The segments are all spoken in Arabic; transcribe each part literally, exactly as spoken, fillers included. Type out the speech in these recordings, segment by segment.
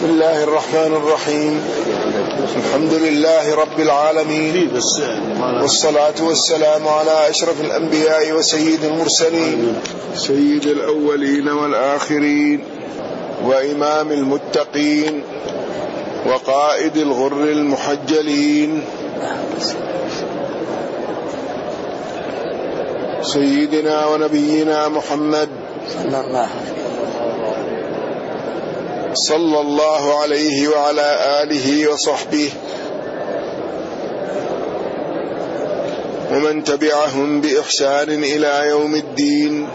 بسم الله الرحمن الرحيم. الحمد لله رب العالمين، والصلاة والسلام على أشرف الأنبياء وسيد المرسلين، سيد الأولين والآخرين، وإمام المتقين، وقائد الغر المحجلين، سيدنا ونبينا محمد صلى الله عليه وعلى آله وصحبه ومن تبعهم بإحسان إلى يوم الدين،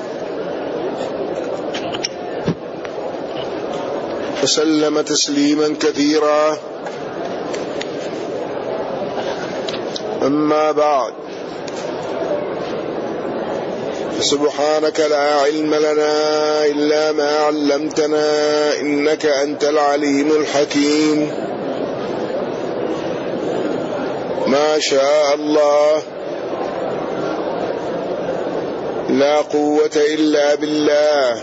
وسلم تسليما كثيرا. أما بعد، سبحانك لا علم لنا إلا ما علمتنا إنك أنت العليم الحكيم. ما شاء الله، لا قوة إلا بالله.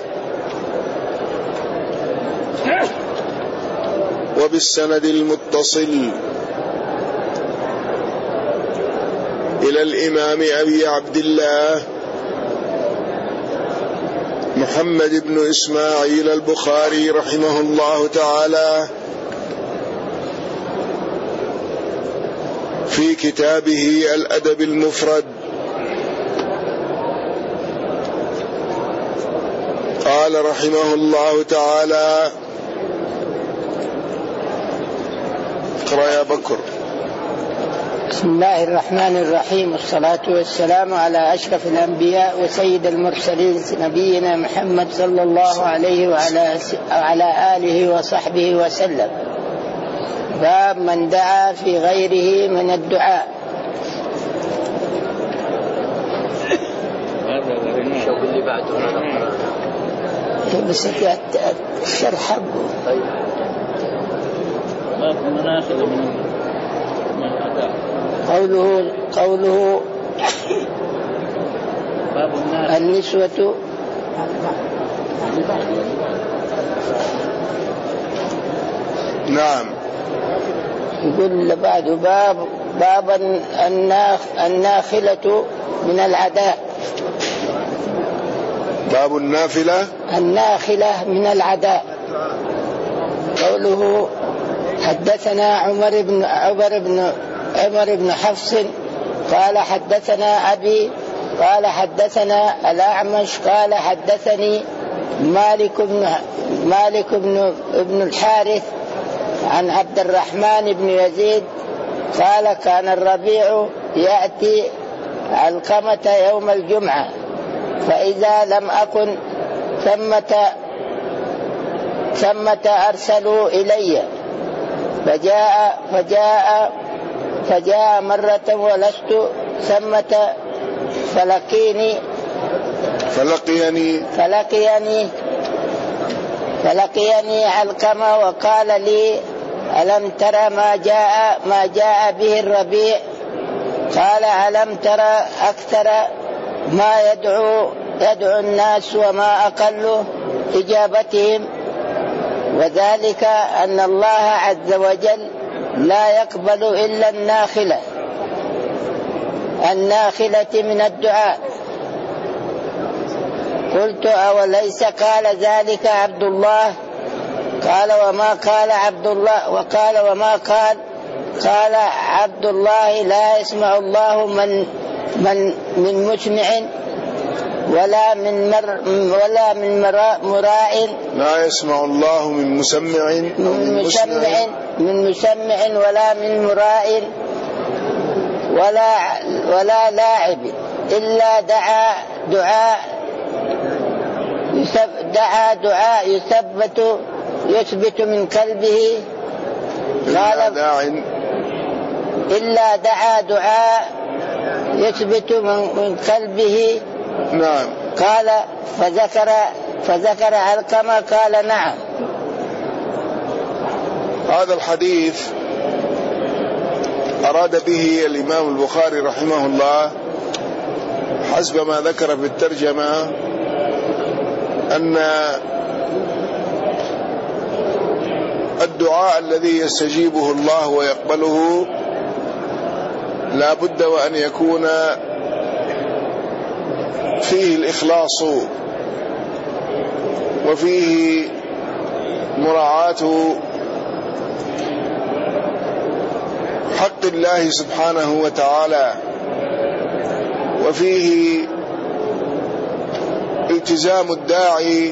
وبالسند المتصل إلى الإمام أبي عبد الله محمد بن إسماعيل البخاري رحمه الله تعالى في كتابه الأدب المفرد، قال رحمه الله تعالى: اقرأ يا بكر. بسم الله الرحمن الرحيم، والصلاة والسلام على أشرف الأنبياء وسيد المرسلين نبينا محمد صلى الله عليه وعلى وعلى آله وصحبه وسلم. باب من دعا في غيره من الدعاء. بس الشرح حقه قوله قوله النسوة نعم. يقول بعد باب باب الناخ الناخلة من العداء. باب النافلة الناخلة من العداء. قوله حدثنا عمر بن عمر بن عمر بن حفص قال حدثنا أبي قال حدثنا الأعمش قال حدثني مالك بن مالك بن ابن الحارث عن عبد الرحمن بن يزيد قال كان الربيع يأتي علقمة يوم الجمعة، فإذا لم أكن ثمة ثمة أرسلوا إلي، فجاء فجاء فجاء مرة ولست ثمة فلقيني فلقيني فلقيني فلقيني علقمة وقال لي: ألم ترى ما جاء ما جاء به الربيع؟ قال: ألم ترى أكثر ما يدعو يدعو الناس وما أقل إجابتهم؟ وذلك أن الله عز وجل لا يقبل إلا الناخلة الناخلة من الدعاء. قلت: أوليس قال ذلك عبد الله؟ قال: وما قال عبد الله وقال وما قال قال عبد الله: لا يسمع الله من من من مسمع ولا من مر ولا من مراع. لا يسمع الله من مسمع من مسمع من مسمع ولا من مراع ولا ولا لاعب إلا دعا دعاء دعا دعاء يثبت يثبت من قلبه. قال: إلا دعا دعاء يثبت من قلبه. نعم. قال: فذكر فذكر علقمة قال: نعم. هذا الحديث أراد به الإمام البخاري رحمه الله حسب ما ذكر في الترجمة أن الدعاء الذي يستجيبه الله ويقبله لا بد وأن يكون فيه الإخلاص وفيه مراعاة حق الله سبحانه وتعالى، وفيه التزام الداعي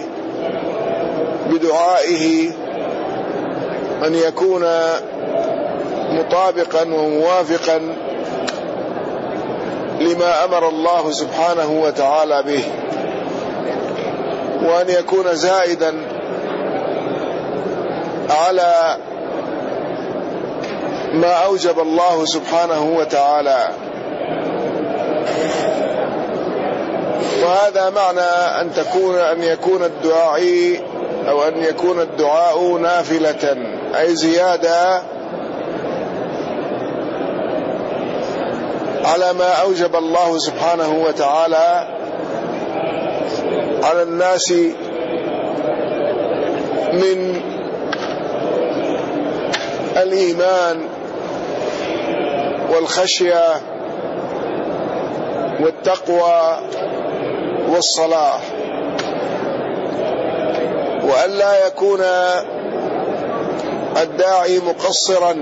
بدعائه أن يكون مطابقا وموافقا لما أمر الله سبحانه وتعالى به، وأن يكون زائدا على ما أوجب الله سبحانه وتعالى. وهذا معنى أن تكون أن يكون الدعاء أو أن يكون الدعاء نافلة، أي زيادة على ما أوجب الله سبحانه وتعالى على الناس من الإيمان والخشية والتقوى والصلاح، وألا يكون الداعي مقصرا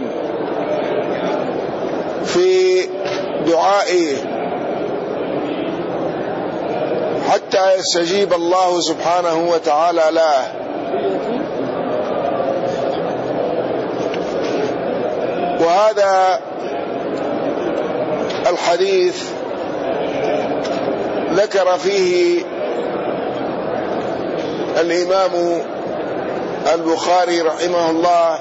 في دعائه حتى يستجيب الله سبحانه وتعالى له. وهذا الحديث ذكر فيه الإمام البخاري رحمه الله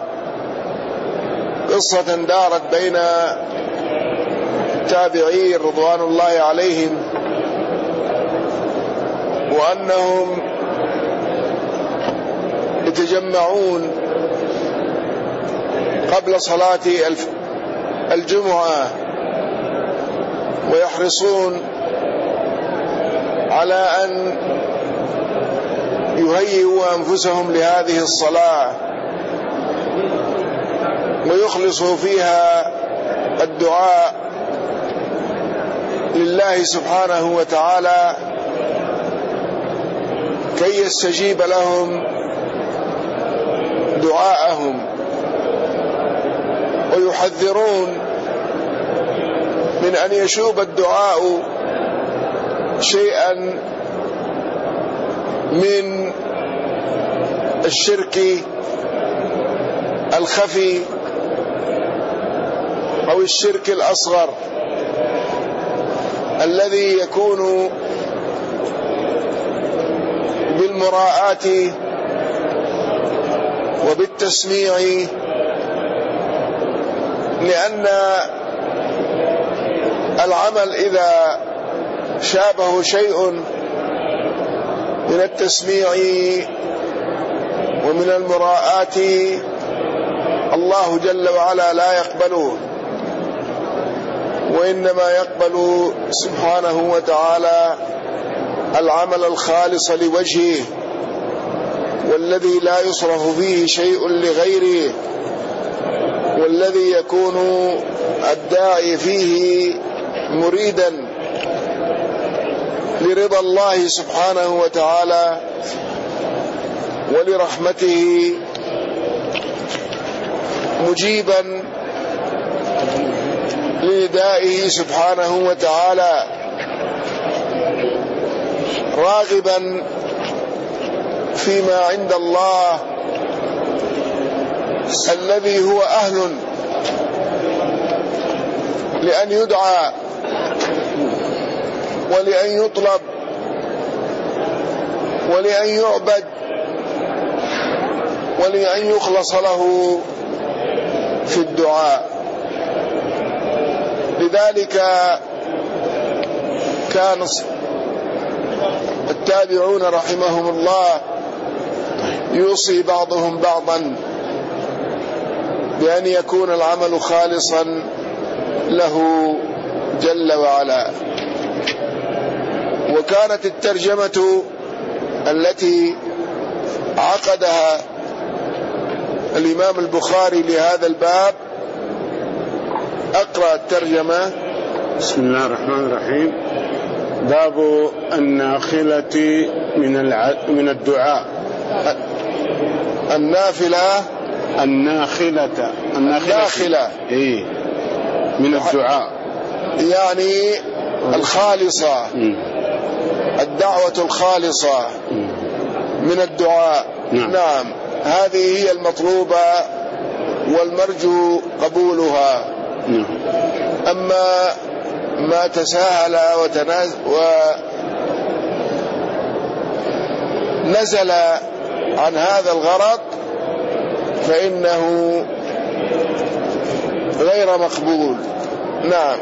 قصة دارت بين التابعين رضوان الله عليهم، وأنهم يتجمعون قبل صلاة الجمعة ويحرصون على أن يهيئوا أنفسهم لهذه الصلاة ويخلصوا فيها الدعاء لله سبحانه وتعالى كي يستجيب لهم دعاءهم، ويحذرون من أن يشوب الدعاء شيئا من الشرك الخفي أو الشرك الأصغر الذي يكون بالمراءة وبالتسميع، لأن العمل إذا شابه شيء من التسميع ومن المراءة الله جل وعلا لا يقبله، وإنما يقبل سبحانه وتعالى العمل الخالص لوجهه والذي لا يصرف فيه شيء لغيره، والذي يكون الداعي فيه مريدا لرضا الله سبحانه وتعالى ولرحمته، مجيبا لندائه سبحانه وتعالى، راغبا فيما عند الله الذي هو أهل لأن يدعى ولأن يطلب ولأن يعبد ولأن يخلص له في الدعاء. لذلك كان التابعون رحمهم الله يوصي بعضهم بعضا بأن يكون العمل خالصا له جل وعلا. وكانت الترجمة التي عقدها الإمام البخاري لهذا الباب. أقرأ الترجمة. بسم الله الرحمن الرحيم. باب الناخلة من الع... من الدعاء. النافلة الناخلة الناخلة, الناخلة. إيه من الدعاء يعني الخالصة، الدعوة الخالصة من الدعاء. نعم. نعم، هذه هي المطلوبة والمرجو قبولها. نعم. أما ما تساهل وتنازل ونزل عن هذا الغرض فإنه غير مقبول. نعم.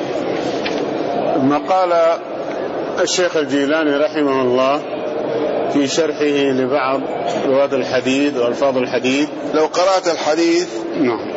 ما قال الشيخ الجيلاني رحمه الله في شرحه لبعض رواة الحديث والفاظ الحديث. لو قرأت الحديث. نعم.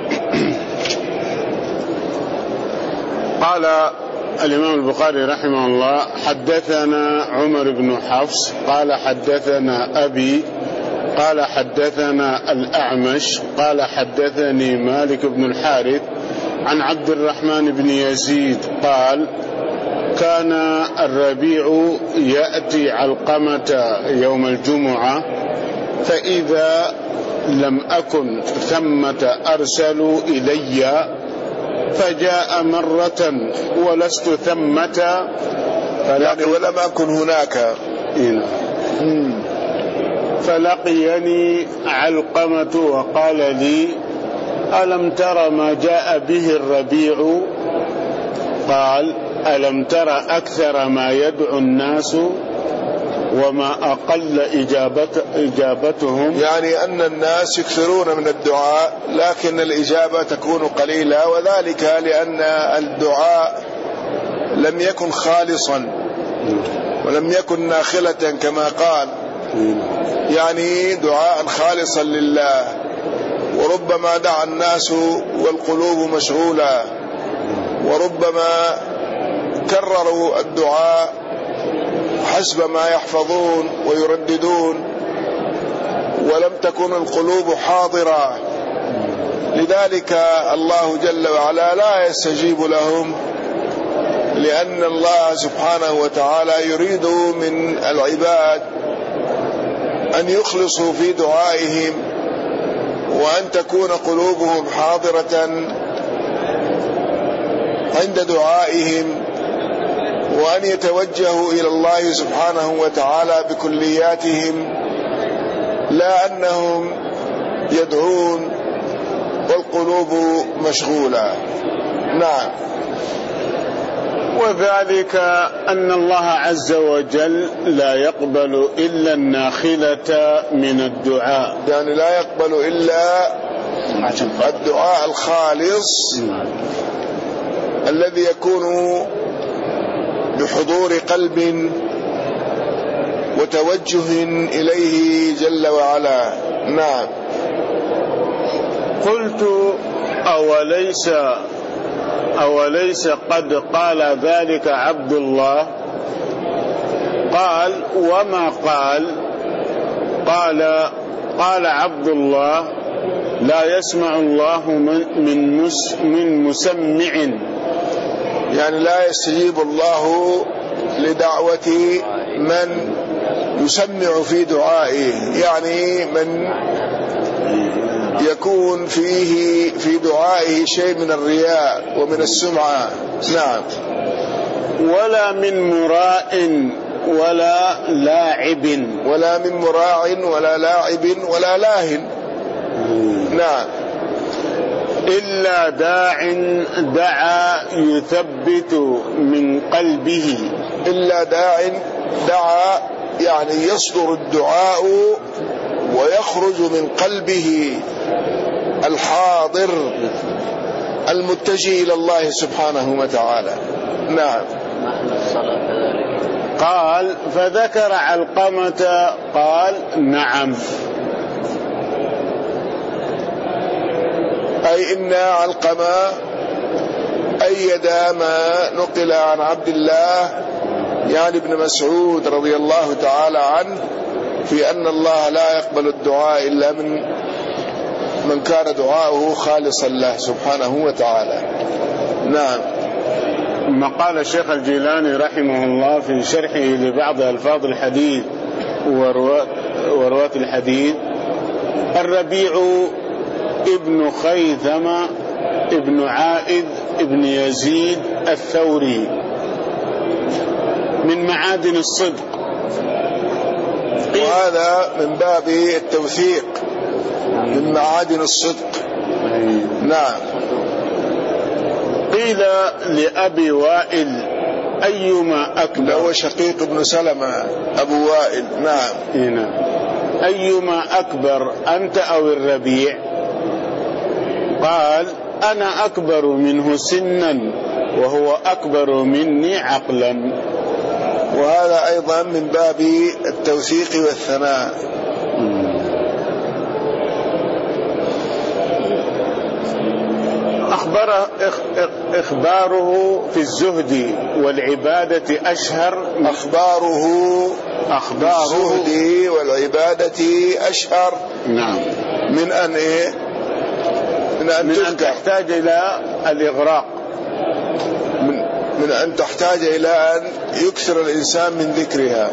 قال الإمام البخاري رحمه الله: حدثنا عمر بن حفص قال حدثنا أبي قال حدثنا الأعمش قال حدثني مالك بن الحارث عن عبد الرحمن بن يزيد قال: كان الربيع يأتي علقمة يوم الجمعة، فإذا لم أكن ثمة أرسلوا إلي، فجاء مرة ولست ثمة يعني ولم أكن هناك. فلقيني علقمة وقال لي: ألم تر ما جاء به الربيع؟ قال: ألم تر أكثر ما يدعو الناس وما أقل إجابت إجابتهم؟ يعني أن الناس يكثرون من الدعاء لكن الإجابة تكون قليلة، وذلك لأن الدعاء لم يكن خالصا ولم يكن ناخلة كما قال، يعني دعاء خالصا لله. وربما دعا الناس والقلوب مشغولة، وربما كرروا الدعاء حسب ما يحفظون ويرددون، ولم تكن القلوب حاضرة، لذلك الله جل وعلا لا يستجيب لهم، لأن الله سبحانه وتعالى يريد من العباد أن يخلصوا في دعائهم، وأن تكون قلوبهم حاضرة عند دعائهم، وأن يتوجهوا إلى الله سبحانه وتعالى بكلياتهم، لا أنهم يدعون والقلوب مشغولة. نعم. وذلك أن الله عز وجل لا يقبل إلا الناخلة من الدعاء، يعني لا يقبل إلا الدعاء الخالص الذي يكون بحضور قلب وتوجه إليه جل وعلا. نعم. قلت: أوليس أوليس قد قال ذلك عبد الله؟ قال: وما قال؟ قال قال عبد الله: لا يسمع الله من مس من مسمع، يعني لا يستجيب الله لدعوة من يسمع في دعائه، يعني من يكون فيه في دعائه شيء من الرياء ومن السمعة. نعم. ولا من مراء ولا لاعب، ولا من مراع ولا لاعب ولا لاهن. نعم. إلا داع دعا يثبت من قلبه، إلا داع دعا يعني يصدر الدعاء ويخرج من قلبه الحاضر المتجه إلى الله سبحانه وتعالى. نعم. قال: فذكر علقمة قال: نعم. أي إن علقمة أيد ما نقل عن عبد الله يعني ابن مسعود رضي الله تعالى عنه في أن الله لا يقبل الدعاء إلا من من كان دعاؤه خالصا له سبحانه وتعالى. نعم. ثم قال الشيخ الجيلاني رحمه الله في شرحه لبعض ألفاظ الحديث ورواة الحديث: الربيع ابن خيثمة ابن عائذ ابن يزيد الثوري من معادن الصدق. وهذا من باب التوثيق، من معادن الصدق. نعم. قيل لأبي وائل: أيما أكبر؟ هو شقيق ابن سلمة أبو وائل. نعم. هنا أيما أكبر أنت أو الربيع؟ قال: أنا أكبر منه سنا وهو أكبر مني عقلا. وهذا أيضا من باب التوثيق والثناء. أخبر إخباره في الزهد والعبادة أشهر. أخباره أخبار الزهد والعبادة أشهر. نعم. من أن إيه؟ من أن, من أن تحتاج إلى الإغراق، من, من أن تحتاج إلى أن يكثر الإنسان من ذكرها.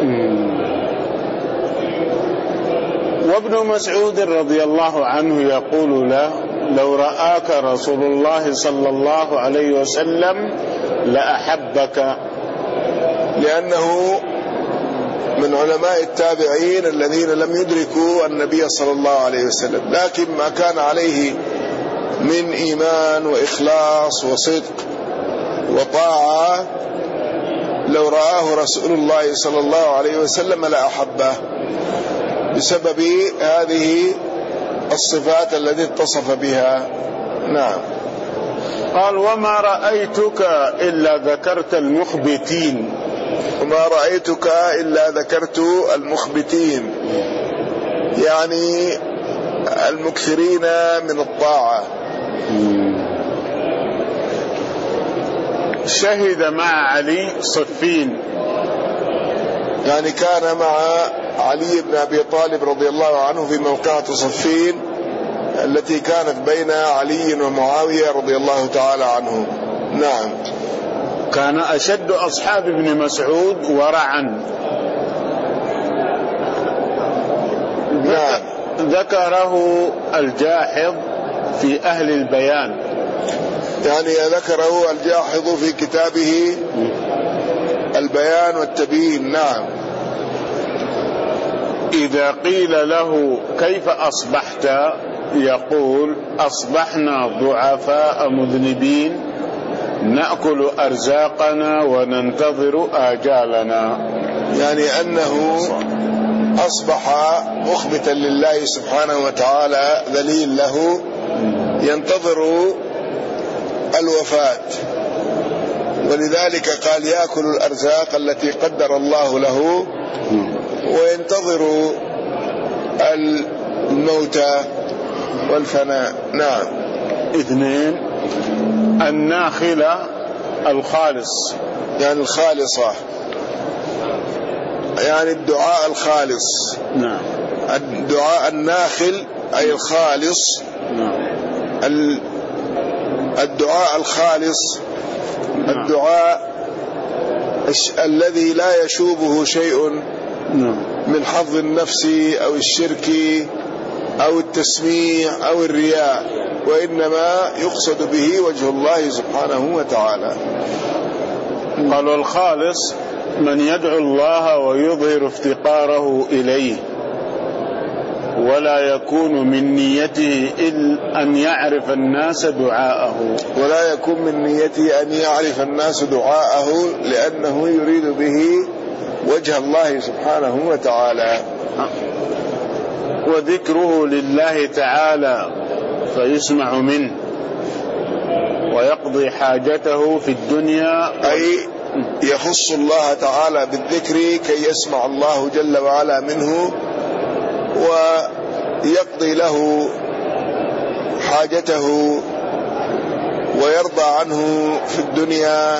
وابن مسعود رضي الله عنه يقول له: لو رآك رسول الله صلى الله عليه وسلم لأحبك. لأنه من علماء التابعين الذين لم يدركوا النبي صلى الله عليه وسلم، لكن ما كان عليه من إيمان وإخلاص وصدق وطاعة لو رآه رسول الله صلى الله عليه وسلم لأحبه بسبب هذه الصفات التي اتصف بها. نعم. قال: وما رأيتك إلا ذكرت المخبتين. وما رأيتك إلا ذكرت المخبتين، يعني المكثرين من الطاعة. شهد مع علي صفين، يعني كان مع علي بن أبي طالب رضي الله عنه في موقعة صفين التي كانت بين علي ومعاوية رضي الله تعالى عنه. نعم. كان أشد أصحاب ابن مسعود ورعا. نعم. ذكره الجاحظ في أهل البيان، يعني ذكره الجاحظ في كتابه البيان والتبيين. نعم. إذا قيل له: كيف أصبحت؟ يقول: أصبحنا ضعفاء مذنبين نأكل أرزاقنا وننتظر آجالنا. يعني أنه أصبح مخبتا لله سبحانه وتعالى ذليل له، ينتظر الوفاة، ولذلك قال يأكل الأرزاق التي قدر الله له وينتظر الموت والفناء. نعم. اثنين: الناخلة الخالص، يعني الخالصة، يعني الدعاء الخالص. نعم. الدعاء الناخل أي الخالص. نعم. الدعاء الخالص. نعم. الدعاء الذي لا يشوبه شيء نعم. من حظ النفس أو الشرك أو التسميع أو الرياء، وإنما يقصد به وجه الله سبحانه وتعالى. قالوا: الخالص من يدعو الله ويظهر افتقاره إليه، ولا يكون من نيته إلا أن يعرف الناس دعاءه. ولا يكون من نيته أن يعرف الناس دعاءه لأنه يريد به وجه الله سبحانه وتعالى. وذكره لله تعالى فيسمع منه ويقضي حاجته في الدنيا، أي يخص الله تعالى بالذكر كي يسمع الله جل وعلا منه ويقضي له حاجته ويرضى عنه في الدنيا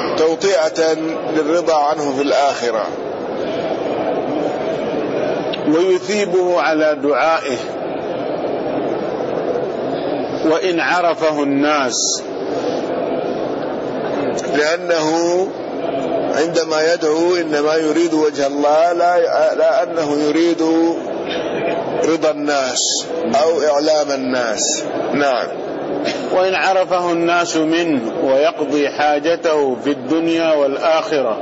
توطئة للرضا عنه في الآخرة. ويثيبه على دعائه وإن عرفه الناس، لأنه عندما يدعو إنما يريد وجه الله، لا, لا أنه يريد رضا الناس أو إعلام الناس. نعم. وإن عرفه الناس منه ويقضي حاجته في الدنيا والآخرة.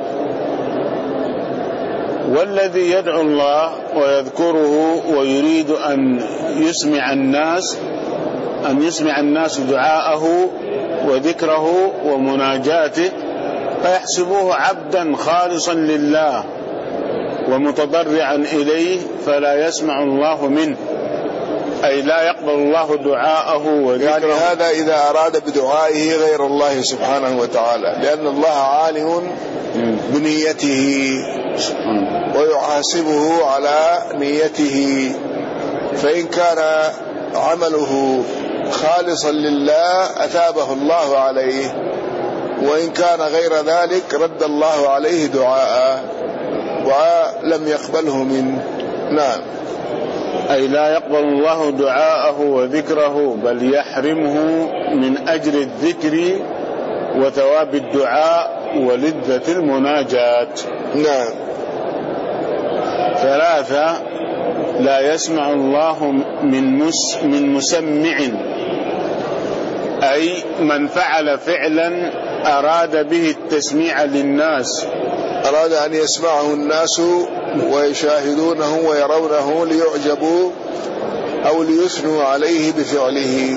والذي يدعو الله ويذكره ويريد أن يسمع الناس أن يسمع الناس دعاءه وذكره ومناجاته، فيحسبوه عبدا خالصا لله ومتضرعا إليه، فلا يسمع الله منه، أي لا يقبل الله دعاءه وذكره. يعني هذا إذا أراد بدعائه غير الله سبحانه وتعالى، لأن الله عالم بنيته ويحاسبه على نيته، فإن كان عمله خالصا لله أثابه الله عليه، وإن كان غير ذلك رد الله عليه دعاءه ولم يقبله منه. نعم. أي لا يقبل الله دعاءه وذكره، بل يحرمه من أجر الذكر وثواب الدعاء ولذة المناجات. نعم. ثلاثة: لا يسمع الله من مس من مسمع، أي من فعل فعلا أراد به التسميع للناس، أراد أن يسمعه الناس ويشاهدونه ويرونه ليعجبوا أو ليثنوا عليه بفعله،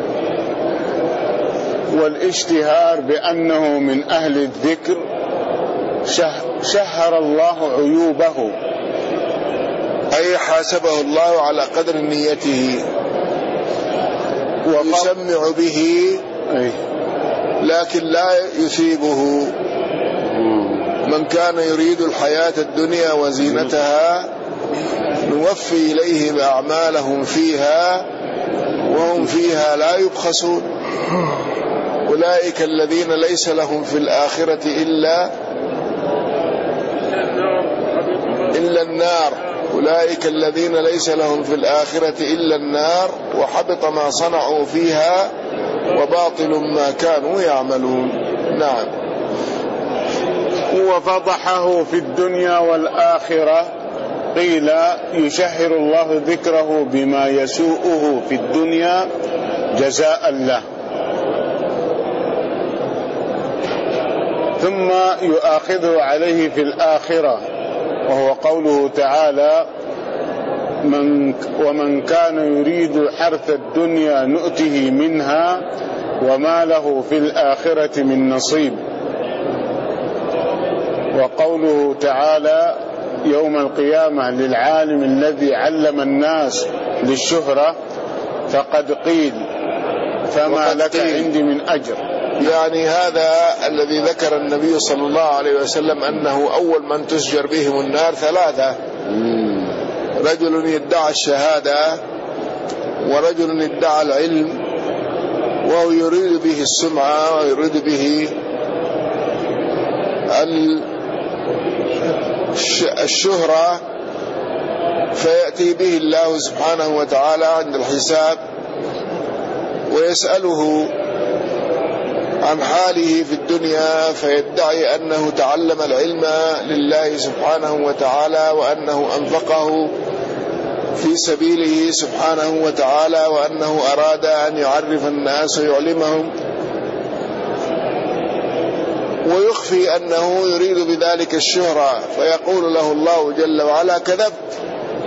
والاشتهار بأنه من أهل الذكر شهر الله عيوبه، أي حاسبه الله على قدر نيته، ويسمع به لكن لا يثيبه. من كان يريد الحياة الدنيا وزينتها نوفي إليهم أعمالهم فيها وهم فيها لا يبخسون، أولئك الذين ليس لهم في الآخرة إلا إلا النار، أولئك الذين ليس لهم في الآخرة إلا النار وحبط ما صنعوا فيها وباطل ما كانوا يعملون. نعم. وفضحه في الدنيا والآخرة، قيل يشهر الله ذكره بما يسوءه في الدنيا جزاء له، ثم يؤاخذه عليه في الآخرة، وهو قوله تعالى: من ومن كان يريد حرث الدنيا نؤته منها وما له في الآخرة من نصيب. وقوله تعالى: يوم القيامة للعالم الذي علم الناس للشهرة فقد قيل فما لك عندي من أجر. يعني هذا الذي ذكر النبي صلى الله عليه وسلم أنه أول من تسجر بهم النار ثلاثة: رجل يدعى الشهادة، ورجل يدعى العلم وهو يريد به السمعة ويريد به الشهرة، فيأتي به الله سبحانه وتعالى عند الحساب ويسأله عن حاله في الدنيا، فيدعي أنه تعلم العلم لله سبحانه وتعالى وأنه أنفقه في سبيله سبحانه وتعالى، وأنه أراد أن يعرف الناس ويعلمهم، ويخفي أنه يريد بذلك الشهرة، فيقول له الله جل وعلا: كذبت،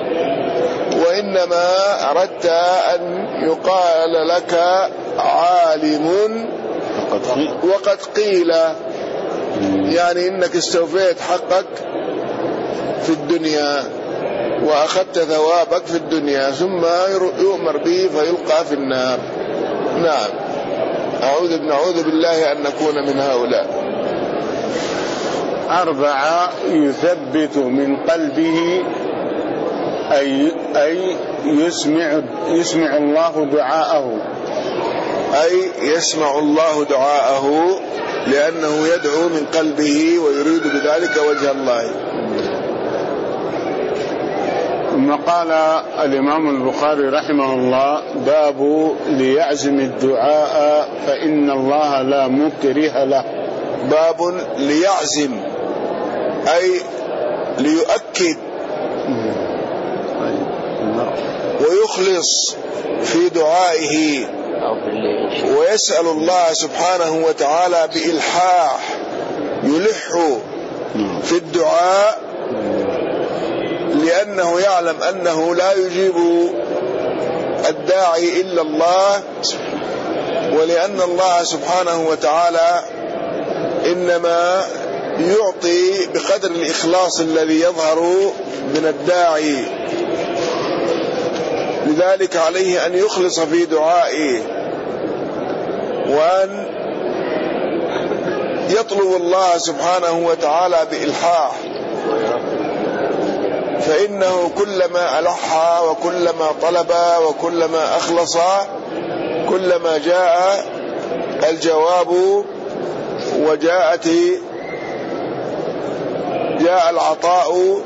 وإنما أردت أن يقال لك عالم وقد قيل، يعني إنك استوفيت حقك في الدنيا وأخذت ثوابك في الدنيا، ثم يؤمر به فيلقى في النار. نعم. أعوذ نعوذ بالله أن نكون من هؤلاء. أربعة: يثبت من قلبه، أي أي يسمع يسمع الله دعاءه، أي يسمع الله دعاءه لأنه يدعو من قلبه ويريد بذلك وجه الله. ثم قال الإمام البخاري رحمه الله: باب ليعزم الدعاء فإن الله لا مكره له. باب ليعزم أي ليؤكد ويخلص في دعائه ويسأل الله سبحانه وتعالى بإلحاح، يلح في الدعاء لأنه يعلم أنه لا يجيب الداعي إلا الله، ولأن الله سبحانه وتعالى إنما يعطي بقدر الإخلاص الذي يظهر من الداعي. لذلك عليه أن يخلص في دعائه وأن يطلب الله سبحانه وتعالى بإلحاح، فإنه كلما ألح وكلما طلب وكلما أخلص كلما جاء الجواب وجاءت جاء العطاء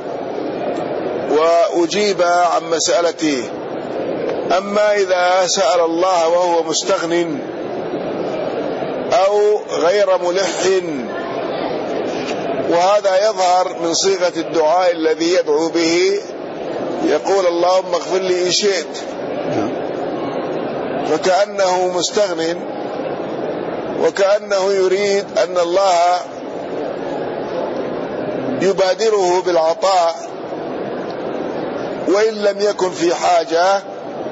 وأجيب عن مسألته. أما إذا سأل الله وهو مستغن أو غير ملح، وهذا يظهر من صيغة الدعاء الذي يدعو به، يقول اللهم اغفر لي إن شئت، فكأنه مستغن وكأنه يريد أن الله يبادره بالعطاء وإن لم يكن في حاجة.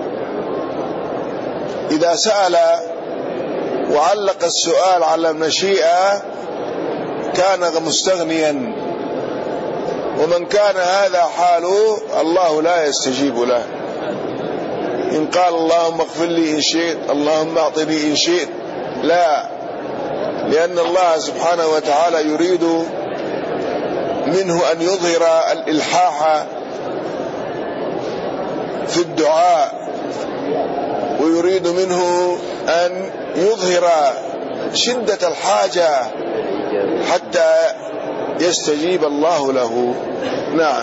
إذا سأل وعلق السؤال على المشيئة كان مستغنيا، ومن كان هذا حاله الله لا يستجيب له. إن قال اللهم اغفر لي إن شئت، اللهم اعطني إن شئت، لا، لأن الله سبحانه وتعالى يريد منه أن يظهر الإلحاح في الدعاء، ويريد منه أن يظهر شدة الحاجة حتى يستجيب الله له. نعم.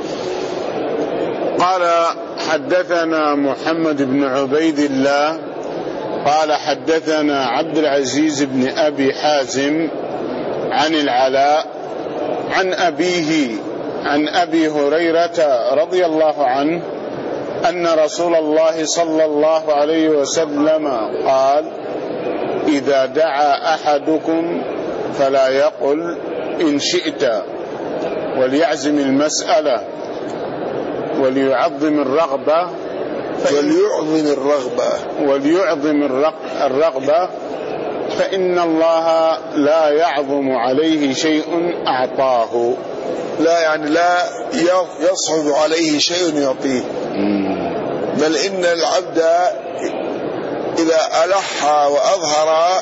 قال: حدثنا محمد بن عبيد الله قال حدثنا عبد العزيز بن أبي حازم عن العلاء عن أبيه عن أبي هريرة رضي الله عنه أن رسول الله صلى الله عليه وسلم قال: إذا دعا أحدكم فلا يقل إن شئت، وليعزم المسألة وليعظم الرغبة وليعظم الرغبة وليعظم الرغبة فإن الله لا يعظم عليه شيء أعطاه. لا يعني لا يصعب عليه شيء يعطيه، بل إن العبد إذا ألح وأظهر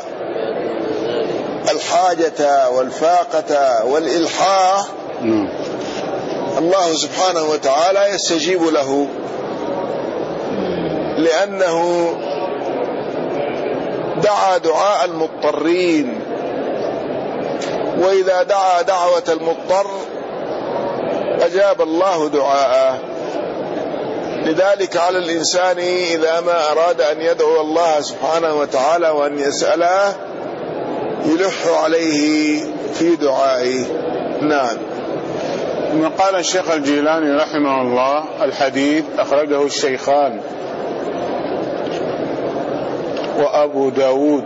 الحاجة والفاقة والإلحاح الله سبحانه وتعالى يستجيب له، لأنه دعا دعاء المضطرين، وإذا دعا دعوة المضطر أجاب الله دعاءه. لذلك على الإنسان إذا ما أراد أن يدعو الله سبحانه وتعالى وأن يسأله يلح عليه في دعائه. نعم. ثم قال الشيخ الجيلاني رحمه الله: الحديث أخرجه الشيخان وأبو داود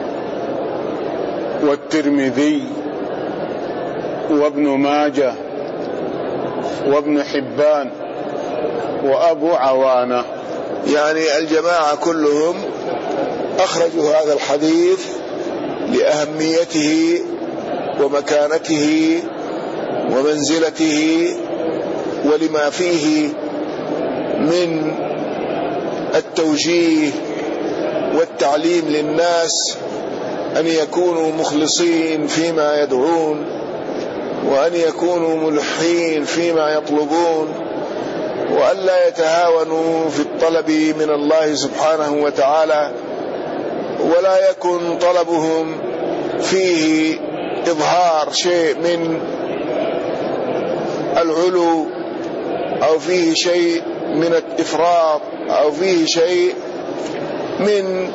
والترمذي وابن ماجه وابن حبان وأبو عوانة، يعني الجماعة كلهم أخرجوا هذا الحديث لأهميته ومكانته ومنزلته ولما فيه من التوجيه والتعليم للناس أن يكونوا مخلصين فيما يدعون، وأن يكونوا ملحين فيما يطلبون، وأن لا يتهاونوا في الطلب من الله سبحانه وتعالى، ولا يكن طلبهم فيه إظهار شيء من العلو أو فيه شيء من الإفراط أو فيه شيء من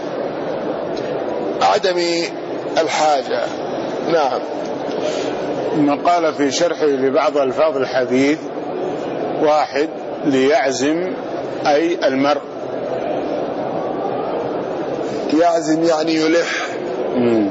عدم الحاجة. نعم. ثم قال في شرحه لبعض ألفاظ الحديث: واحد، ليعزم أي المرء، يعزم يعني يلح. مم.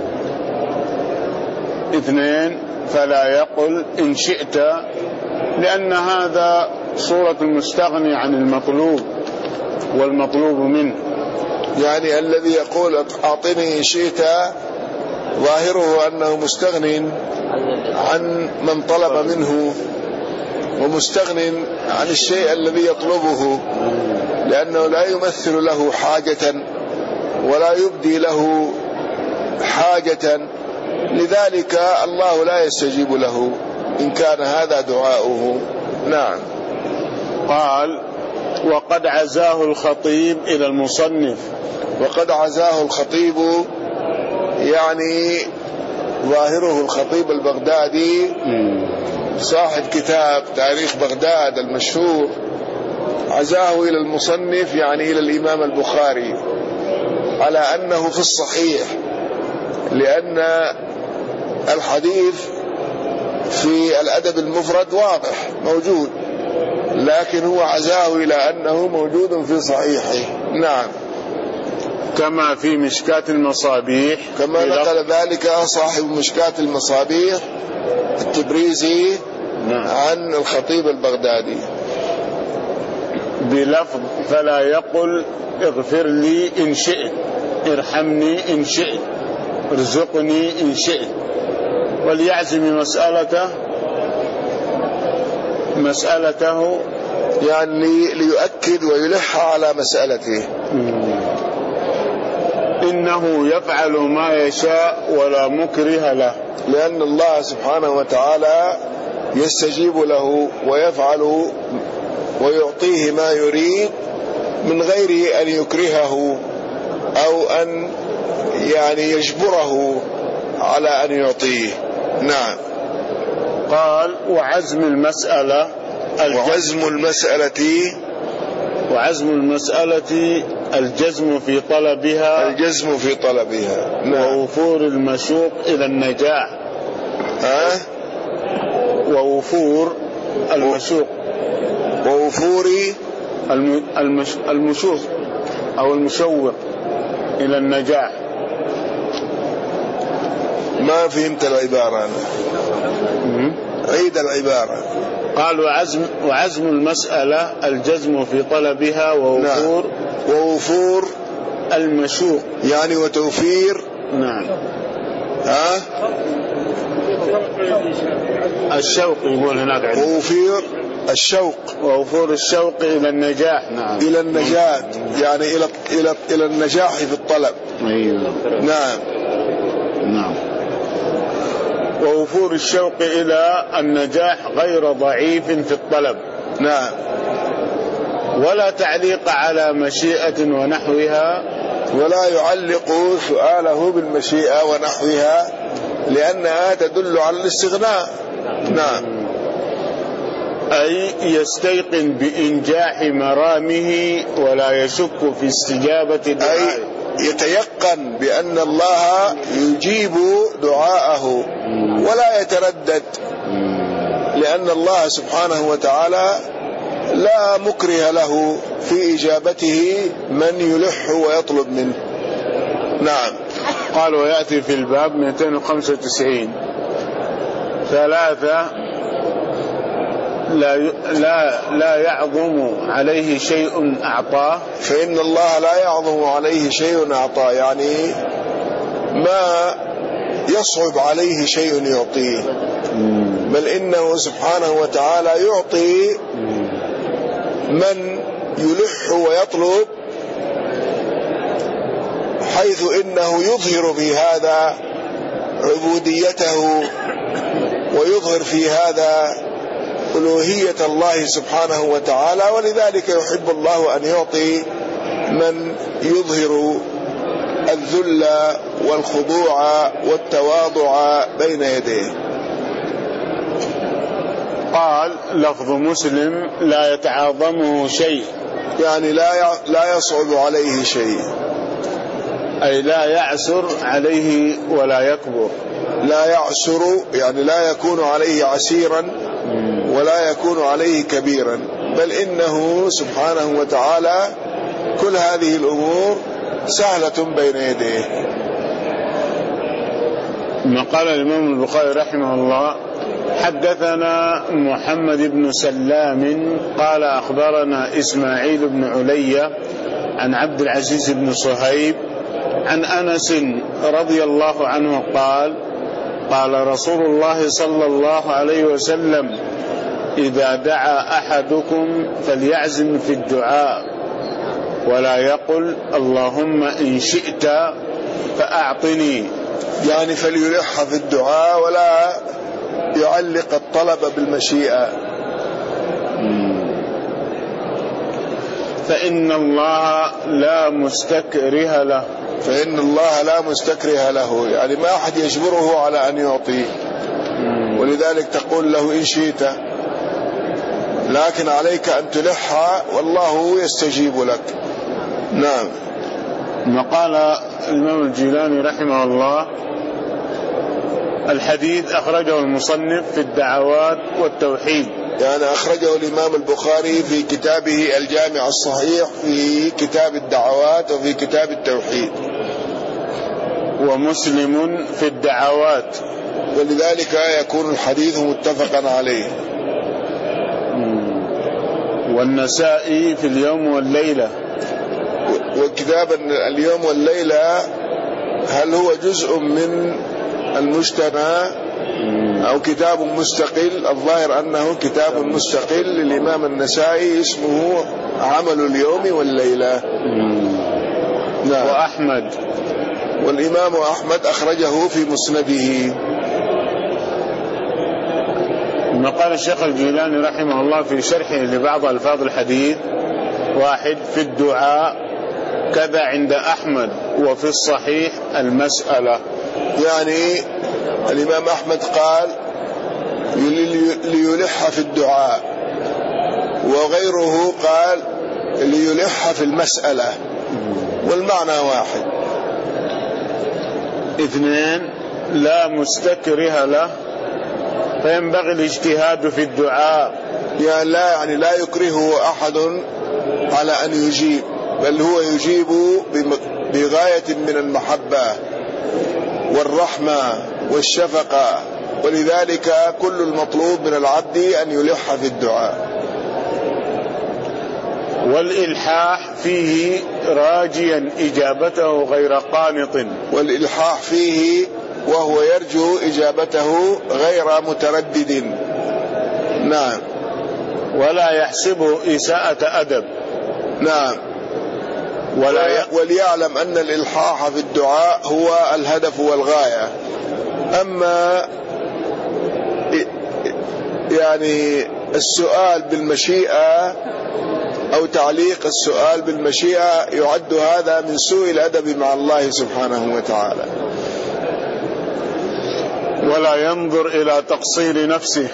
اثنين، فلا يقل إن شئت، لأن هذا صورة المستغني عن المطلوب والمطلوب منه. يعني الذي يقول أعطني إن شئت ظاهره أنه مستغن عن من طلب منه ومستغن عن الشيء الذي يطلبه، لأنه لا يمثل له حاجة ولا يبدي له حاجة، لذلك الله لا يستجيب له إن كان هذا دعاؤه. نعم. قال: وقد عزاه الخطيب إلى المصنف. وقد عزاه الخطيب يعني ظاهره الخطيب البغدادي صاحب كتاب تاريخ بغداد المشهور، عزاه إلى المصنف يعني إلى الإمام البخاري على أنه في الصحيح، لأن الحديث في الأدب المفرد واضح موجود، لكن هو عزاه إلى أنه موجود في صحيحه. نعم. كما في مشكاة المصابيح، كما نقل ذلك صاحب مشكاة المصابيح التبريزي نعم. عن الخطيب البغدادي بلفظ: فلا يقل اغفر لي إن شئت، ارحمني إن شئت، ارزقني إن شئت، وليعزم مسألته مسألته يعني ليؤكد ويلح على مسألته. إنه يفعل ما يشاء ولا مكره له، لأن الله سبحانه وتعالى يستجيب له ويفعل ويعطيه ما يريد من غير أن يكرهه أو أن يعني يجبره على أن يعطيه. نعم. قال: وعزم المسألة وعزم المسألة وعزم المسألة الجزم في طلبها الجزم في طلبها. نعم. ووفور المشوق إلى النجاح. ها؟ ووفور المشوق ووفور المش... المشوق أو المشوق إلى النجاح. ما فهمت العبارة أنا. عيد العبارة. قال: وعزم وعزم المسألة الجزم في طلبها ووفور نعم. ووفور المشوق يعني وتوفير. نعم. ها؟ الشوق يقول هناك. ووفير الشوق ووفور الشوق إلى النجاح. نعم. إلى النجاة يعني إلى إلى إلى النجاح في الطلب. أيوة. نعم. نعم. ووفور الشوق إلى النجاح غير ضعيف في الطلب. نعم. ولا تعليق على مشيئة ونحوها، ولا يعلق سؤاله بالمشيئة ونحوها لأنها تدل على الاستغناء. نعم. أي يستيقن بإنجاح مرامه ولا يشك في استجابة دعائه. أي يتيقن بأن الله يجيب دعاءه ولا يتردد، لأن الله سبحانه وتعالى لا مكره له في إجابته من يلح ويطلب منه. نعم. قال: ويأتي في الباب مئتين وخمسة وتسعين. ثلاثة، لا لا لا يعظم عليه شيء أعطاه. فإن الله لا يعظم عليه شيء أعطاه، يعني ما يصعب عليه شيء يعطيه، بل إنه سبحانه وتعالى يعطي من يلح ويطلب، حيث إنه يظهر في هذا عبوديته ويظهر في هذا ألوهية الله سبحانه وتعالى، ولذلك يحب الله أن يعطي من يظهر الذل والخضوع والتواضع بين يديه. وقال لفظ مسلم لا يتعاظمه شيء، يعني لا لا يصعب عليه شيء، أي لا يعسر عليه ولا يكبر. لا يعسر يعني لا يكون عليه عسيرا ولا يكون عليه كبيرا، بل إنه سبحانه وتعالى كل هذه الأمور سهلة بين يديه. ما قال الإمام البخاري رحمه الله: حدثنا محمد بن سلام قال أخبرنا إسماعيل بن علي عن عبد العزيز بن صهيب عن أنس رضي الله عنه قال: قال رسول الله صلى الله عليه وسلم: إذا دعا أحدكم فليعزم في الدعاء ولا يقل اللهم إن شئت فأعطني، يعني فليلح في الدعاء ولا يعلق الطلب بالمشيئة. فإن الله لا مستكره له فإن الله لا مستكره له، يعني ما أحد يجبره على أن يعطي، ولذلك تقول له إن شئت، لكن عليك أن تلح والله يستجيب لك. نعم. وقال الإمام الجيلاني رحمه الله: الحديث أخرجه المصنف في الدعوات والتوحيد، يعني أخرجه الإمام البخاري في كتابه الجامع الصحيح في كتاب الدعوات وفي كتاب التوحيد، ومسلم في الدعوات، ولذلك يكون الحديث متفقا عليه، والنسائي في اليوم والليلة. وكتاب اليوم والليلة هل هو جزء من المجتمع أو كتاب مستقل؟ الظاهر أنه كتاب مستقل للإمام النسائي اسمه عمل اليوم والليلة. نعم. وأحمد، والإمام أحمد أخرجه في مسنده. ما قال الشيخ الجيلاني رحمه الله في شرحه لبعض ألفاظ الحديث: واحد، في الدعاء كذا عند أحمد، وفي الصحيح المسألة. يعني الإمام أحمد قال ليلح في الدعاء، وغيره قال ليلح في المسألة، والمعنى واحد. اثنين، لا مستكره له، فينبغي الاجتهاد في الدعاء، يعني لا يعني لا يكرهه أحد على أن يجيب، بل هو يجيب بغاية من المحبة والرحمة والشفقة، ولذلك كل المطلوب من العبد أن يلح في الدعاء. والإلحاح فيه راجيا إجابته غير قانط، والإلحاح فيه وهو يرجو إجابته غير متردد. نعم. ولا يحسبه إساءة أدب. نعم. ولا ي... وليعلم أن الإلحاح في الدعاء هو الهدف والغاية. أما يعني السؤال بالمشيئة أو تعليق السؤال بالمشيئة يعد هذا من سوء الأدب مع الله سبحانه وتعالى. ولا ينظر إلى تقصير نفسه،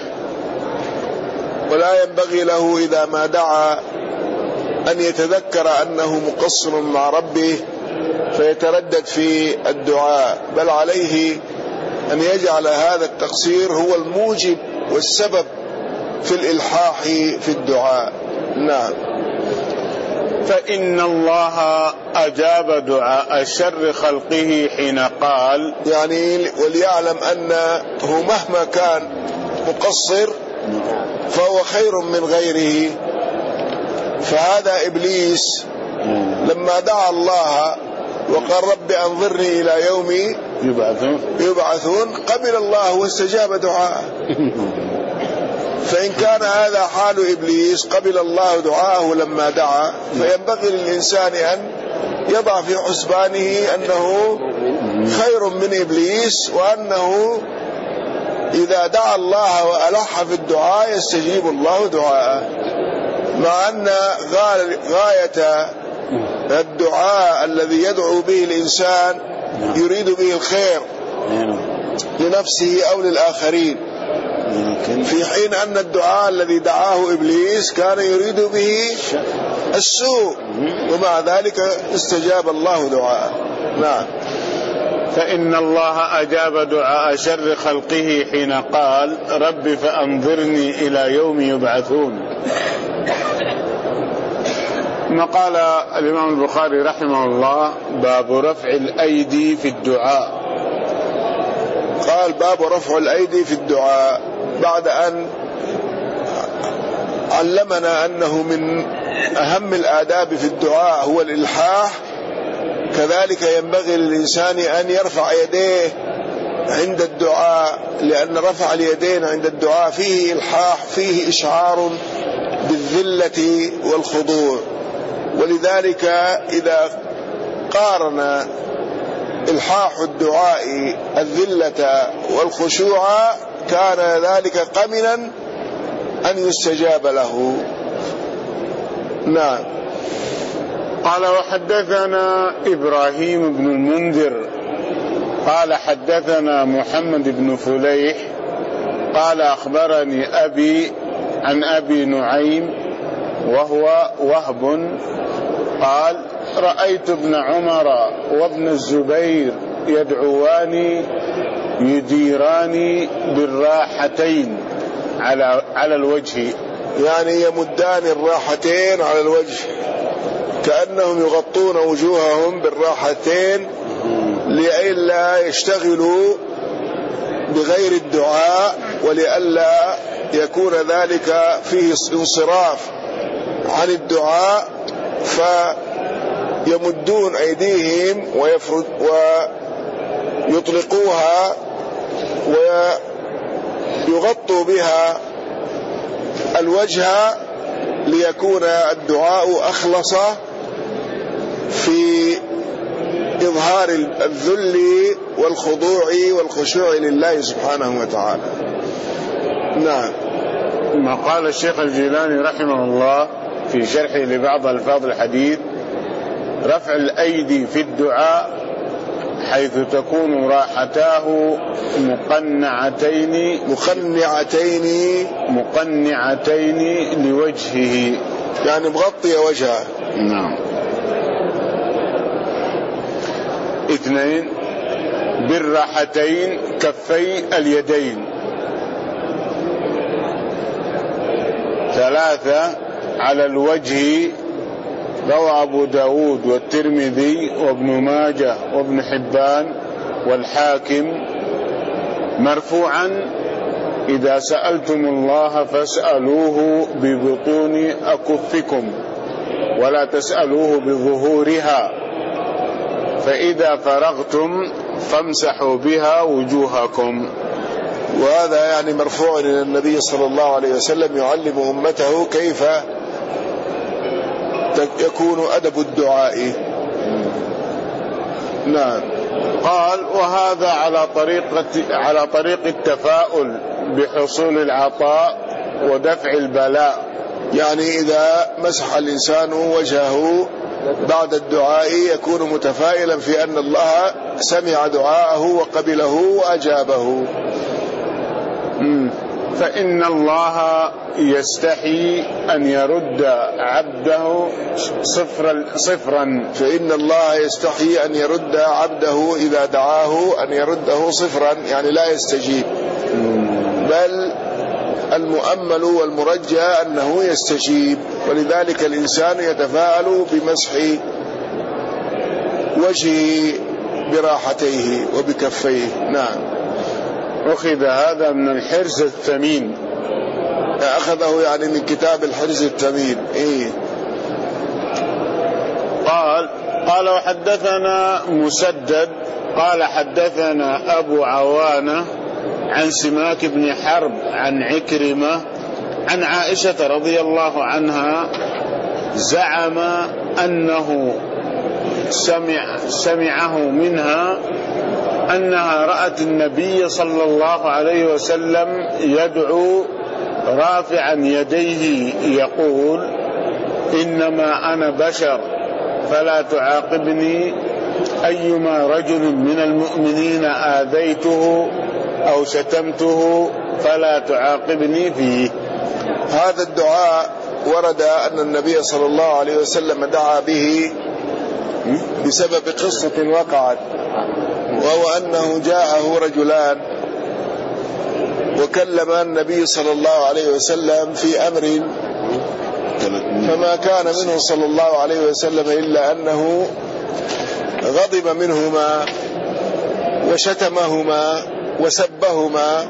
ولا ينبغي له إذا ما دعا أن يتذكر أنه مقصر مع ربه فيتردد في الدعاء، بل عليه أن يجعل هذا التقصير هو الموجب والسبب في الإلحاح في الدعاء. نعم. فإن الله أجاب دعاء شر خلقه حين قال، يعني وليعلم أنه مهما كان مقصر فهو خير من غيره. فهذا إبليس لما دعا الله وقال رب أنظرني إلى يوم يبعثون يبعثون قبل الله واستجاب دعاءه. فإن كان هذا حال إبليس قبل الله دعاءه لما دعا، فينبغي للإنسان أن يضع في حسبانه أنه خير من إبليس، وأنه إذا دعا الله وألح في الدعاء يستجيب الله دعاءه، مع أن غاية الدعاء الذي يدعو به الإنسان يريد به الخير لنفسه أو للآخرين، في حين أن الدعاء الذي دعاه إبليس كان يريد به السوء، ومع ذلك استجاب الله دعاءه. نعم. فإن الله أجاب دعاء شر خلقه حين قال رب فأنظرني إلى يوم يبعثون. ما قال الإمام البخاري رحمه الله باب رفع الأيدي في الدعاء. قال باب رفع الأيدي في الدعاء بعد أن علمنا أنه من أهم الآداب في الدعاء هو الإلحاح، كذلك ينبغي للإنسان أن يرفع يديه عند الدعاء، لأن رفع اليدين عند الدعاء فيه إلحاح، فيه إشعار بالذلة والخضوع. ولذلك إذا قارن إلحاح الدعاء الذلة والخشوع كان ذلك قمنا أن يستجاب له. نعم. قال وحدثنا إبراهيم بن المنذر قال حدثنا محمد بن فليح قال أخبرني أبي عن أبي نعيم وهو وهب قال رأيت ابن عمر وابن الزبير يدعوان يديران بالراحتين على على الوجه، يعني يمدان الراحتين على الوجه كأنهم يغطون وجوههم بالراحتين لئلا يشتغلوا بغير الدعاء، ولئلا يكون ذلك فيه انصراف عن الدعاء، فيمدون أيديهم ويفرد ويطلقوها ويغطوا بها الوجه ليكون الدعاء أخلص في إظهار الذل والخضوع والخشوع لله سبحانه وتعالى. نعم. ما قال الشيخ الجيلاني رحمه الله في شرحه لبعض ألفاظ الحديث رفع الأيدي في الدعاء حيث تكون راحتاه مقنعتين مقنعتين مقنعتين لوجهه، يعني مغطية وجهه. نعم. اثنين بالراحتين كفي اليدين. ثلاثة على الوجه. روى أبو داود والترمذي وابن ماجه وابن حبان والحاكم مرفوعا إذا سألتم الله فاسألوه ببطون أكفكم ولا تسألوه بظهورها، فإذا فرغتم فامسحوا بها وجوهكم. وهذا يعني مرفوع إلى النبي صلى الله عليه وسلم يعلم أمته كيف يكون أدب الدعاء. نعم. قال وهذا على طريقة على طريق التفاؤل بحصول العطاء ودفع البلاء، يعني إذا مسح الإنسان وجهه بعد الدعاء يكون متفائلا في أن الله سمع دعاءه وقبله وأجابه. فإن الله يستحي أن يرد عبده صفرا صفرا فإن الله يستحي أن يرد عبده إذا دعاه أن يرده صفرا، يعني لا يستجيب، بل المؤمل والمرجى أنه يستجيب. ولذلك الإنسان يتفاءل بمسح وجهه براحتيه وبكفيه. نعم. أخذ هذا من الحرز الثمين. أخذه يعني من كتاب الحرز الثمين. إيه؟ قال قال وحدثنا مسدد قال حدثنا أبو عوانة عن سماك بن حرب عن عكرمة عن عائشة رضي الله عنها زعم أنه سمع سمعه منها أنها رأت النبي صلى الله عليه وسلم يدعو رافعا يديه يقول إنما أنا بشر فلا تعاقبني، أيما رجل من المؤمنين آذيته أو شتمته فلا تعاقبني فيه. هذا الدعاء ورد أن النبي صلى الله عليه وسلم دعا به بسبب قصة وقعت، وهو أنه جاءه رجلان وكلم النبي صلى الله عليه وسلم في أمر، فما كان منه صلى الله عليه وسلم إلا أنه غضب منهما وشتمهما وسبهما.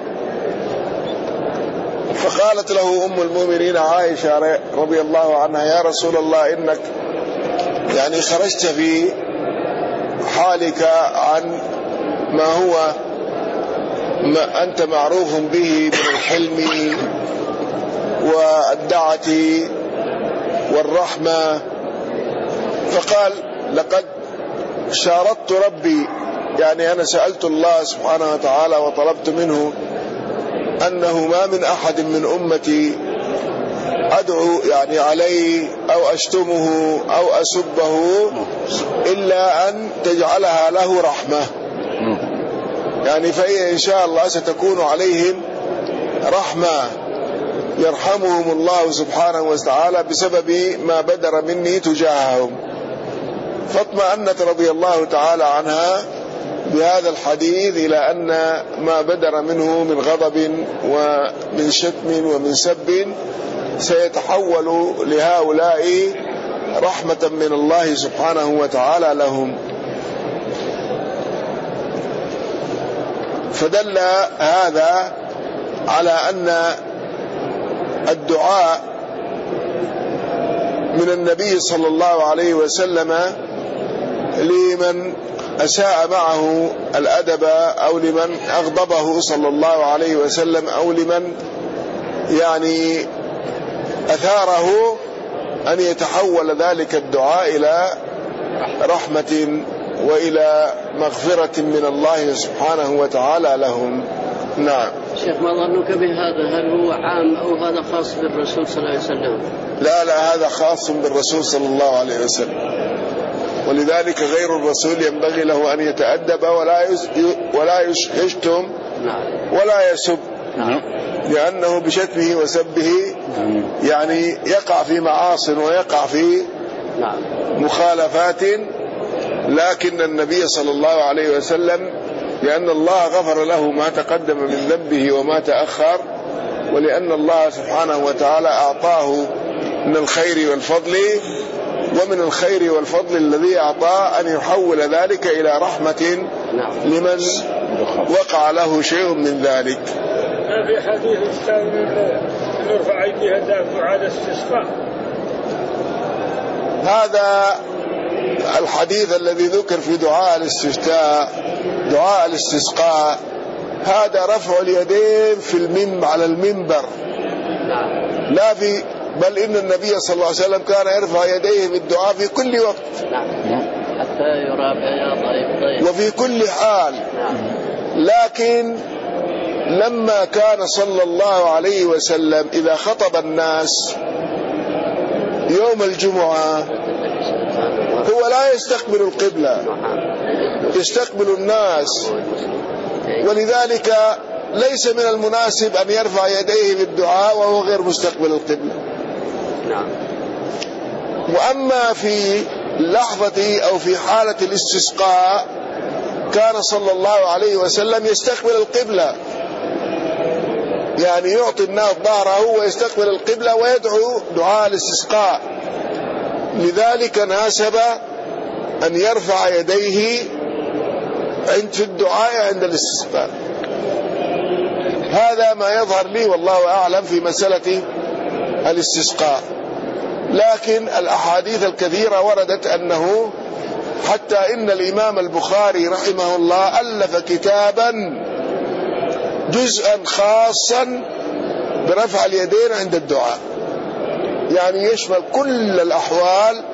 فقالت له أم المؤمنين عائشة رضي الله عنها: يا رسول الله، إنك يعني خرجت في حالك عن ما هو ما أنت معروف به من الحلم والدعة والرحمة. فقال: لقد شارطت ربي، يعني أنا سألت الله سبحانه وتعالى وطلبت منه أنه ما من أحد من أمتي أدعو يعني عليه أو أشتمه أو أسبه إلا أن تجعلها له رحمة، يعني فهي إن شاء الله ستكون عليهم رحمة يرحمهم الله سبحانه وتعالى بسبب ما بدر مني تجاههم. فاطمأنت رضي الله تعالى عنها بهذا الحديث إلى أن ما بدر منه من غضب ومن شتم ومن سب سيتحول لهؤلاء رحمة من الله سبحانه وتعالى لهم. فدل هذا على أن الدعاء من النبي صلى الله عليه وسلم لمن أساء معه الأدب أو لمن أغضبه صلى الله عليه وسلم أو لمن يعني أثاره أن يتحول ذلك الدعاء إلى رحمة وإلى مغفرة من الله سبحانه وتعالى لهم. نعم. شيخ، ما ظنك بهذا؟ هل هو عام أو هذا خاص بالرسول صلى الله عليه وسلم؟ لا لا، هذا خاص بالرسول صلى الله عليه وسلم، ولذلك غير الرسول ينبغي له أن يتأدب ولا ولا يشتم ولا يسب، لأنه بشتمه وسبه يعني يقع في معاصٍ ويقع في مخالفات. لكن النبي صلى الله عليه وسلم لأن الله غفر له ما تقدم من ذنبه وما تأخر، ولأن الله سبحانه وتعالى أعطاه من الخير والفضل، ومن الخير والفضل الذي أعطاه أن يحول ذلك إلى رحمة لمن وقع له شيء من ذلك. في حديث أن نرفع أيديها دعاء الاستسقاء، هذا الحديث الذي ذكر في دعاء الاستفتاء دعاء الاستسقاء هذا رفع اليدين في المنبر على المنبر، لا في بل إن النبي صلى الله عليه وسلم كان يرفع يديه بالدعاء في كل وقت حتى يرى بياض وفي كل حال. لكن لما كان صلى الله عليه وسلم إذا خطب الناس يوم الجمعة هو لا يستقبل القبلة، يستقبل الناس، ولذلك ليس من المناسب أن يرفع يديه بالدعاء وهو غير مستقبل القبلة. وأما في لحظة أو في حالة الاستسقاء كان صلى الله عليه وسلم يستقبل القبلة، يعني يعطي الناس ظهره ويستقبل القبلة ويدعو دعاء الاستسقاء، لذلك ناسب أن يرفع يديه عند في الدعاء عند الاستسقاء. هذا ما يظهر لي والله أعلم في مسألة الاستسقاء. لكن الأحاديث الكثيرة وردت أنه حتى إن الإمام البخاري رحمه الله ألف كتابا جزءا خاصا برفع اليدين عند الدعاء، يعني يشمل كل الأحوال.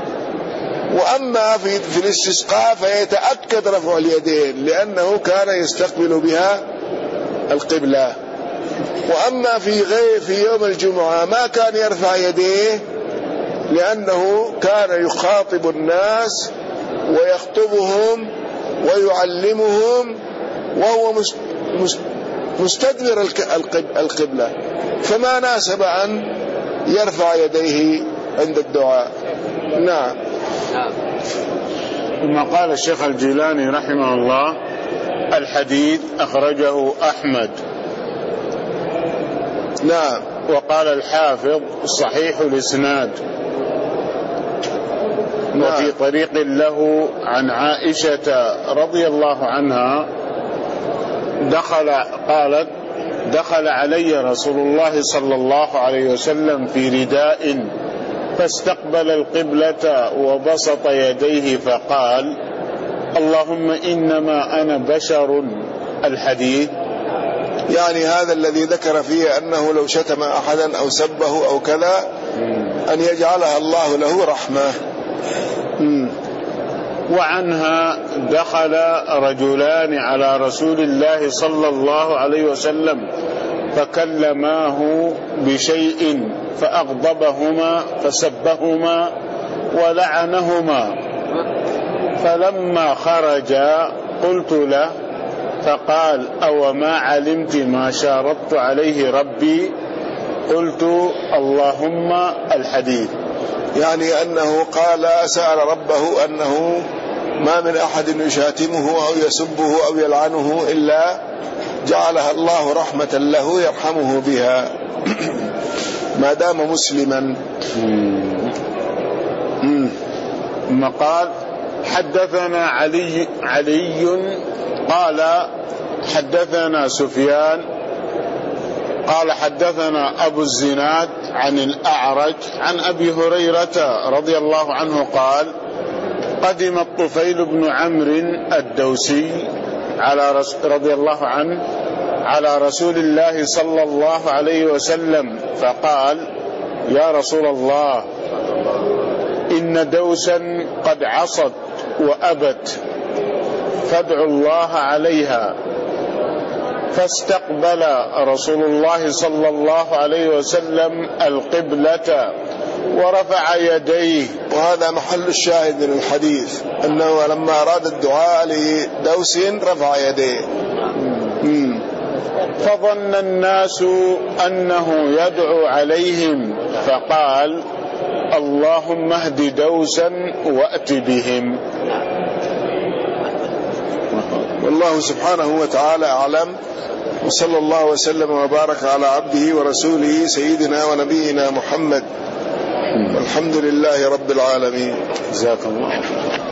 وأما في, في الاستسقاء فيتأكد رفع اليدين لأنه كان يستقبل بها القبلة. وأما في غير في يوم الجمعة ما كان يرفع يديه لأنه كان يخاطب الناس ويخطبهم ويعلمهم وهو مس مس مستدبر القبلة، فما ناسب أن يرفع يديه عند الدعاء. نعم. ثم قال الشيخ الجيلاني رحمه الله: الحديث أخرجه أحمد. نعم. وقال الحافظ: صحيح الإسناد. نعم. وفي طريق له عن عائشة رضي الله عنها دخل قالت: دخل علي رسول الله صلى الله عليه وسلم في رداء فاستقبل القبلة وبسط يديه فقال: اللهم إنما أنا بشر. الحديث. يعني هذا الذي ذكر فيه أنه لو شتم أحدا أو سبه أو كذا أن يجعلها الله له رحمة. وعنها: دخل رجلان على رسول الله صلى الله عليه وسلم فكلماه بشيء فأغضبهما فسبهما ولعنهما، فلما خرجا قلت له فقال: أو ما علمت ما شارطت عليه ربي؟ قلت: اللهم. الحديث. يعني أنه قال سأل ربه أنه ما من أحد يشاتمه أو يسبه أو يلعنه إلا جعلها الله رحمة له يرحمه بها ما دام مسلما. ثم قال: حدثنا علي علي قال حدثنا سفيان قال حدثنا أبو الزناد عن الأعرج عن أبي هريرة رضي الله عنه قال: قدم الطفيل بن عمرو الدوسي على رسول رضي الله عنه على رسول الله صلى الله عليه وسلم فقال: يا رسول الله، إن دوسا قد عصت وأبت فادعوا الله عليها. فاستقبل رسول الله صلى الله عليه وسلم القبلة ورفع يديه. وهذا محل الشاهد من الحديث، أنه لما أراد الدعاء لدوس رفع يديه. فظن الناس أنه يدعو عليهم فقال: اللهم اهد دوسا وأت بهم. والله سبحانه وتعالى أعلم، وصلى الله وسلم وبارك على عبده ورسوله سيدنا ونبينا محمد، والحمد لله رب العالمين. جزاك الله.